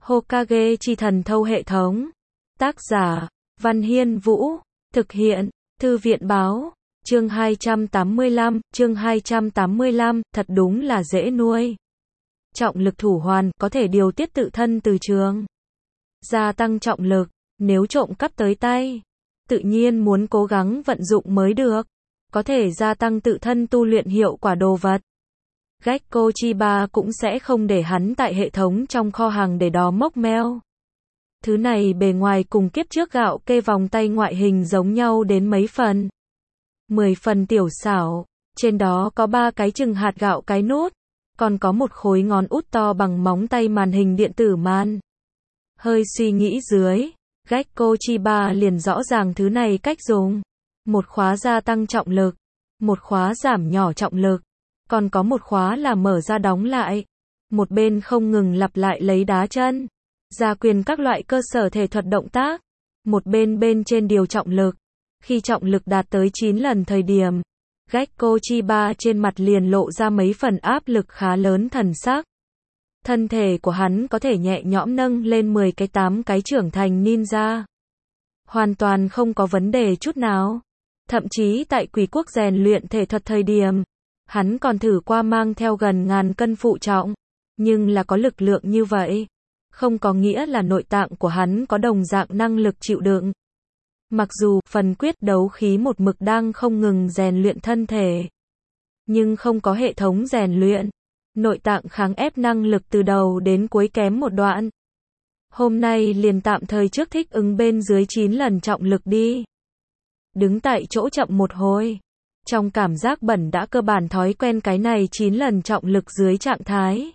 Hokage chi thần thâu hệ thống. Tác giả, Văn Hiên Vũ. Thực hiện, Thư viện Báo. Chương 285, thật đúng là dễ nuôi. Trọng lực thủ hoàn, có thể điều tiết tự thân từ trường. Gia tăng trọng lực, nếu trộm cắp tới tay, tự nhiên muốn cố gắng vận dụng mới được. Có thể gia tăng tự thân tu luyện hiệu quả đồ vật. Gekko Chiba cũng sẽ không để hắn tại hệ thống trong kho hàng để đó mốc meo. Thứ này bề ngoài cùng kiếp trước gạo kê vòng tay ngoại hình giống nhau đến mấy phần. 10 phần tiểu xảo, trên đó có 3 cái chừng hạt gạo cái nút, còn có một khối ngón út to bằng móng tay màn hình điện tử man. Hơi suy nghĩ dưới, Gekko Chiba liền rõ ràng thứ này cách dùng. Một khóa gia tăng trọng lực, một khóa giảm nhỏ trọng lực, còn có một khóa là mở ra đóng lại. Một bên không ngừng lặp lại lấy đá chân, gia quyền các loại cơ sở thể thuật động tác. Một bên trên điều trọng lực. Khi trọng lực đạt tới 9 lần thời điểm, Gekko Chiba trên mặt liền lộ ra mấy phần áp lực khá lớn thần sắc. Thân thể của hắn có thể nhẹ nhõm nâng lên 10 cái 8 cái trưởng thành ninja. Hoàn toàn không có vấn đề chút nào. Thậm chí tại Quỷ Quốc rèn luyện thể thuật thời điểm, hắn còn thử qua mang theo gần 1000 cân phụ trọng. Nhưng là có lực lượng như vậy, không có nghĩa là nội tạng của hắn có đồng dạng năng lực chịu đựng. Mặc dù phần quyết đấu khí một mực đang không ngừng rèn luyện thân thể, nhưng không có hệ thống rèn luyện, nội tạng kháng ép năng lực từ đầu đến cuối kém một đoạn. Hôm nay liền tạm thời trước thích ứng bên dưới 9 lần trọng lực đi. Đứng tại chỗ chậm một hồi, trong cảm giác bẩn đã cơ bản thói quen cái này 9 lần trọng lực dưới trạng thái.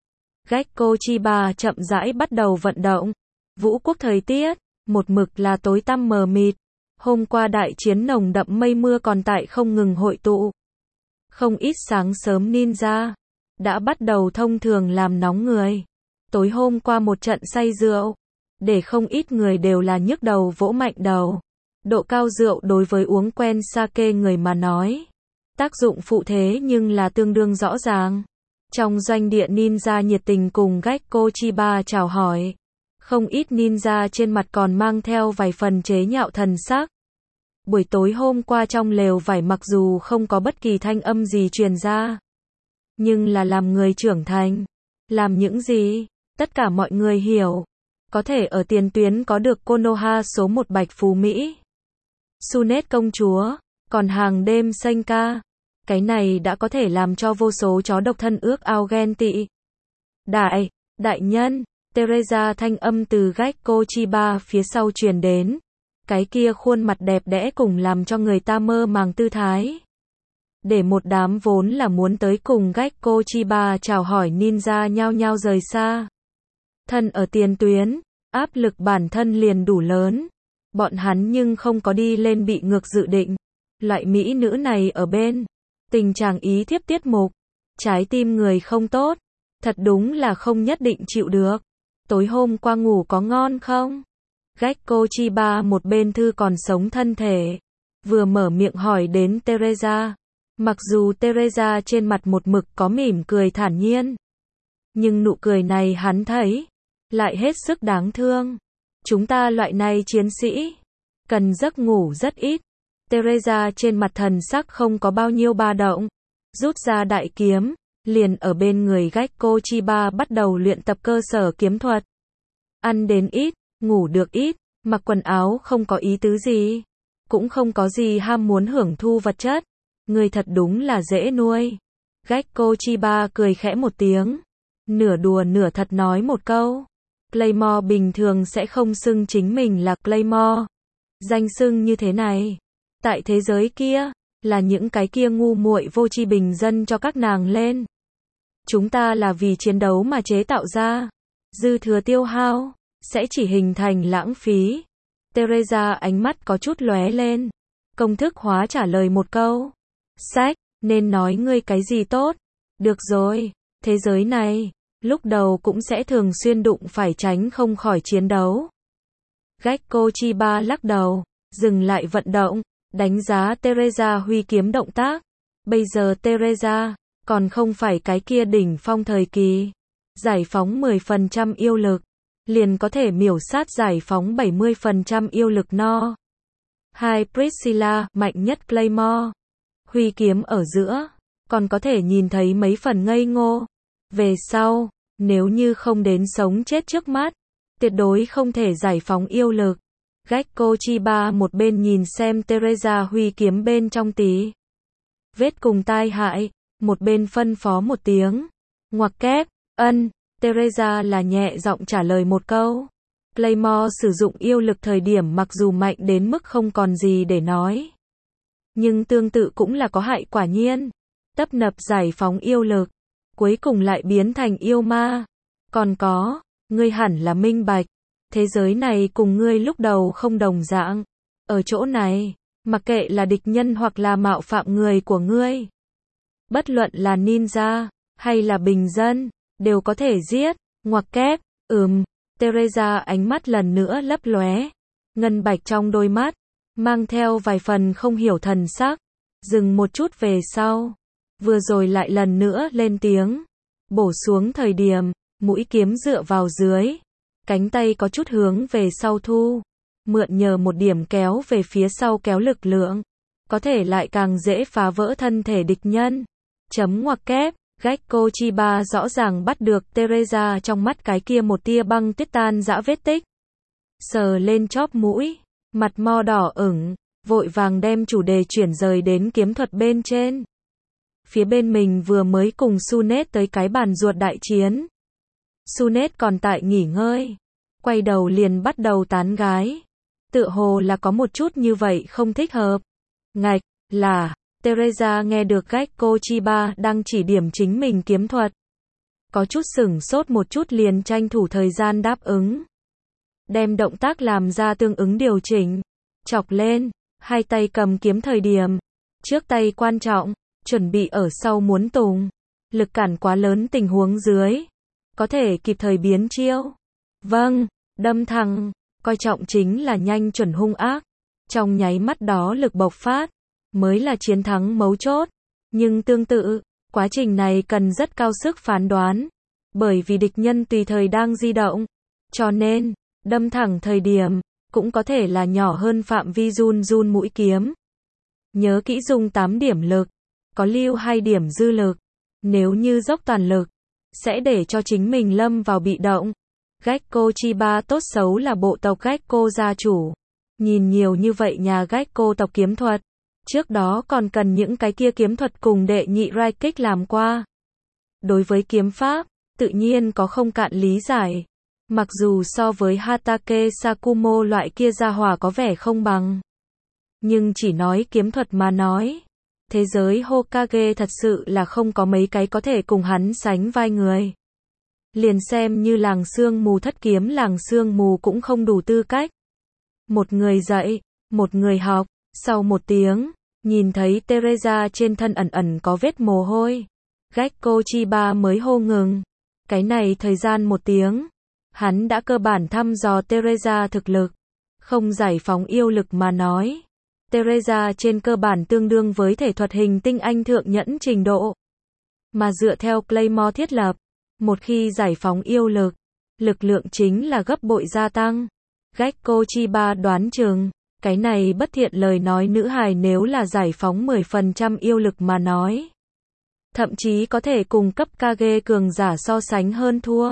Gekko Chiba chậm rãi bắt đầu vận động. Vũ quốc thời tiết một mực là tối tăm mờ mịt. Hôm qua đại chiến nồng đậm mây mưa còn tại không ngừng hội tụ. Không ít sáng sớm ninja đã bắt đầu thông thường làm nóng người. Tối hôm qua một trận say rượu, để không ít người đều là nhức đầu vỗ mạnh đầu. Độ cao rượu đối với uống quen sake người mà nói, tác dụng phụ thế nhưng là tương đương rõ ràng. Trong doanh địa ninja nhiệt tình cùng Gekko Chiba chào hỏi. Không ít ninja trên mặt còn mang theo vài phần chế nhạo thần sắc. Buổi tối hôm qua trong lều vải mặc dù không có bất kỳ thanh âm gì truyền ra, nhưng là làm người trưởng thành, làm những gì, tất cả mọi người hiểu. Có thể ở tiền tuyến có được Konoha số 1 Bạch Phú Mỹ, Sunet công chúa, còn hàng đêm Senka. Cái này đã có thể làm cho vô số chó độc thân ước ao ghen tị. Đại nhân, Teresa thanh âm từ Gekko Chiba phía sau truyền đến. Cái kia khuôn mặt đẹp đẽ cùng làm cho người ta mơ màng tư thái. Để một đám vốn là muốn tới cùng Gekko Chiba chào hỏi ninja nhao nhao rời xa. Thân ở tiền tuyến, áp lực bản thân liền đủ lớn. Bọn hắn nhưng không có đi lên bị ngược dự định. Loại mỹ nữ này ở bên, tình trạng ý thiếp tiết mục, trái tim người không tốt, thật đúng là không nhất định chịu được. Tối hôm qua ngủ có ngon không? Gekko Chiba một bên thư còn sống thân thể, vừa mở miệng hỏi đến Teresa. Mặc dù Teresa trên mặt một mực có mỉm cười thản nhiên, nhưng nụ cười này hắn thấy lại hết sức đáng thương. Chúng ta loại này chiến sĩ, cần giấc ngủ rất ít. Teresa trên mặt thần sắc không có bao nhiêu ba động, rút ra đại kiếm, liền ở bên người Gekko Chiba bắt đầu luyện tập cơ sở kiếm thuật. Ăn đến ít, ngủ được ít, mặc quần áo không có ý tứ gì, cũng không có gì ham muốn hưởng thu vật chất. Người thật đúng là dễ nuôi. Gekko Chiba cười khẽ một tiếng, nửa đùa nửa thật nói một câu. Claymore bình thường sẽ không xưng chính mình là Claymore. Danh xưng như thế này, tại thế giới kia, là những cái kia ngu muội vô tri bình dân cho các nàng lên. Chúng ta là vì chiến đấu mà chế tạo ra. Dư thừa tiêu hao sẽ chỉ hình thành lãng phí. Teresa ánh mắt có chút lóe lên, công thức hóa trả lời một câu. Sách, nên nói ngươi cái gì tốt. Được rồi, thế giới này, lúc đầu cũng sẽ thường xuyên đụng phải tránh không khỏi chiến đấu. Gekko Chiba lắc đầu, dừng lại vận động, đánh giá Teresa huy kiếm động tác. Bây giờ Teresa còn không phải cái kia đỉnh phong thời kỳ, giải phóng 10% yêu lực, liền có thể miểu sát giải phóng 70% yêu lực no. 2. Priscilla, mạnh nhất Claymore. Huy kiếm ở giữa, còn có thể nhìn thấy mấy phần ngây ngô. Về sau, nếu như không đến sống chết trước mắt, tuyệt đối không thể giải phóng yêu lực. Gekko Chiba một bên nhìn xem Teresa huy kiếm bên trong tí vết cùng tai hại, một bên phân phó một tiếng. Ngoặc kép, ân, Teresa là nhẹ giọng trả lời một câu. Claymore sử dụng yêu lực thời điểm mặc dù mạnh đến mức không còn gì để nói. Nhưng tương tự cũng là có hại quả nhiên. Tấp nập giải phóng yêu lực, cuối cùng lại biến thành yêu ma. Còn có, ngươi hẳn là minh bạch. Thế giới này cùng ngươi lúc đầu không đồng dạng. Ở chỗ này, mặc kệ là địch nhân hoặc là mạo phạm người của ngươi. Bất luận là ninja, hay là bình dân, đều có thể giết. Ngoặc kép, Teresa ánh mắt lần nữa lấp lóe. Ngân bạch trong đôi mắt, mang theo vài phần không hiểu thần sắc. Dừng một chút về sau. Vừa rồi lại lần nữa lên tiếng. Bổ xuống thời điểm, mũi kiếm dựa vào dưới. Cánh tay có chút hướng về sau thu. Mượn nhờ một điểm kéo về phía sau kéo lực lượng. Có thể lại càng dễ phá vỡ thân thể địch nhân. Chấm ngoặc kép, Gekko Chiba rõ ràng bắt được Teresa trong mắt cái kia một tia băng tuyết tan rã vết tích. Sờ lên chóp mũi, mặt mo đỏ ửng, vội vàng đem chủ đề chuyển rời đến kiếm thuật bên trên. Phía bên mình vừa mới cùng Sunet tới cái bàn ruột đại chiến. Sunet còn tại nghỉ ngơi, quay đầu liền bắt đầu tán gái. Tựa hồ là có một chút như vậy không thích hợp. Ngạch, là, Teresa nghe được Gekko Chiba đang chỉ điểm chính mình kiếm thuật. Có chút sửng sốt một chút liền tranh thủ thời gian đáp ứng. Đem động tác làm ra tương ứng điều chỉnh. Chọc lên, hai tay cầm kiếm thời điểm. Trước tay quan trọng, chuẩn bị ở sau muốn tùng. Lực cản quá lớn tình huống dưới. Có thể kịp thời biến chiêu. Vâng, đâm thẳng, coi trọng chính là nhanh chuẩn hung ác. Trong nháy mắt đó lực bộc phát, mới là chiến thắng mấu chốt. Nhưng tương tự, quá trình này cần rất cao sức phán đoán. Bởi vì địch nhân tùy thời đang di động. Cho nên, đâm thẳng thời điểm, cũng có thể là nhỏ hơn phạm vi run mũi kiếm. Nhớ kỹ dùng 8 điểm lực, có lưu 2 điểm dư lực. Nếu như dốc toàn lực, sẽ để cho chính mình lâm vào bị động. Gekko Chiba tốt xấu là bộ tộc Gekko gia chủ. Nhìn nhiều như vậy nhà Gekko tộc kiếm thuật. Trước đó còn cần những cái kia kiếm thuật cùng đệ nhị rai kích làm qua. Đối với kiếm pháp, tự nhiên có không cạn lý giải. Mặc dù so với Hatake Sakumo loại kia gia hỏa có vẻ không bằng. Nhưng chỉ nói kiếm thuật mà nói. Thế giới Hokage thật sự là không có mấy cái có thể cùng hắn sánh vai người. Liền xem như làng sương mù thất kiếm làng sương mù cũng không đủ tư cách. Một người dạy, một người học, sau một tiếng, nhìn thấy Teresa trên thân ẩn ẩn có vết mồ hôi. Gekko Chiba mới hô ngừng. Cái này thời gian một tiếng, hắn đã cơ bản thăm dò Teresa thực lực. Không giải phóng yêu lực mà nói. Teresa trên cơ bản tương đương với thể thuật hình tinh anh thượng nhẫn trình độ. Mà dựa theo Claymore thiết lập, một khi giải phóng yêu lực, lực lượng chính là gấp bội gia tăng. Gekko Chiba đoán chừng, cái này bất thiện lời nói nữ hài nếu là giải phóng 10% yêu lực mà nói. Thậm chí có thể cùng cấp Kage cường giả so sánh hơn thua.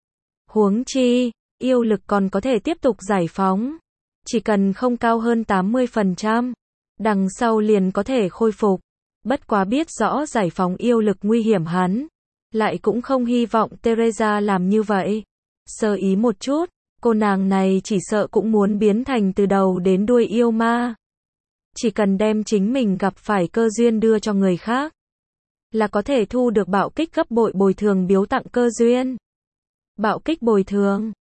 Huống chi, yêu lực còn có thể tiếp tục giải phóng. Chỉ cần không cao hơn 80%, đằng sau liền có thể khôi phục. Bất quá biết rõ giải phóng yêu lực nguy hiểm hắn, lại cũng không hy vọng Teresa làm như vậy. Sơ ý một chút, cô nàng này chỉ sợ cũng muốn biến thành từ đầu đến đuôi yêu ma. Chỉ cần đem chính mình gặp phải cơ duyên đưa cho người khác, là có thể thu được bạo kích gấp bội bồi thường biếu tặng cơ duyên. Bạo kích bồi thường,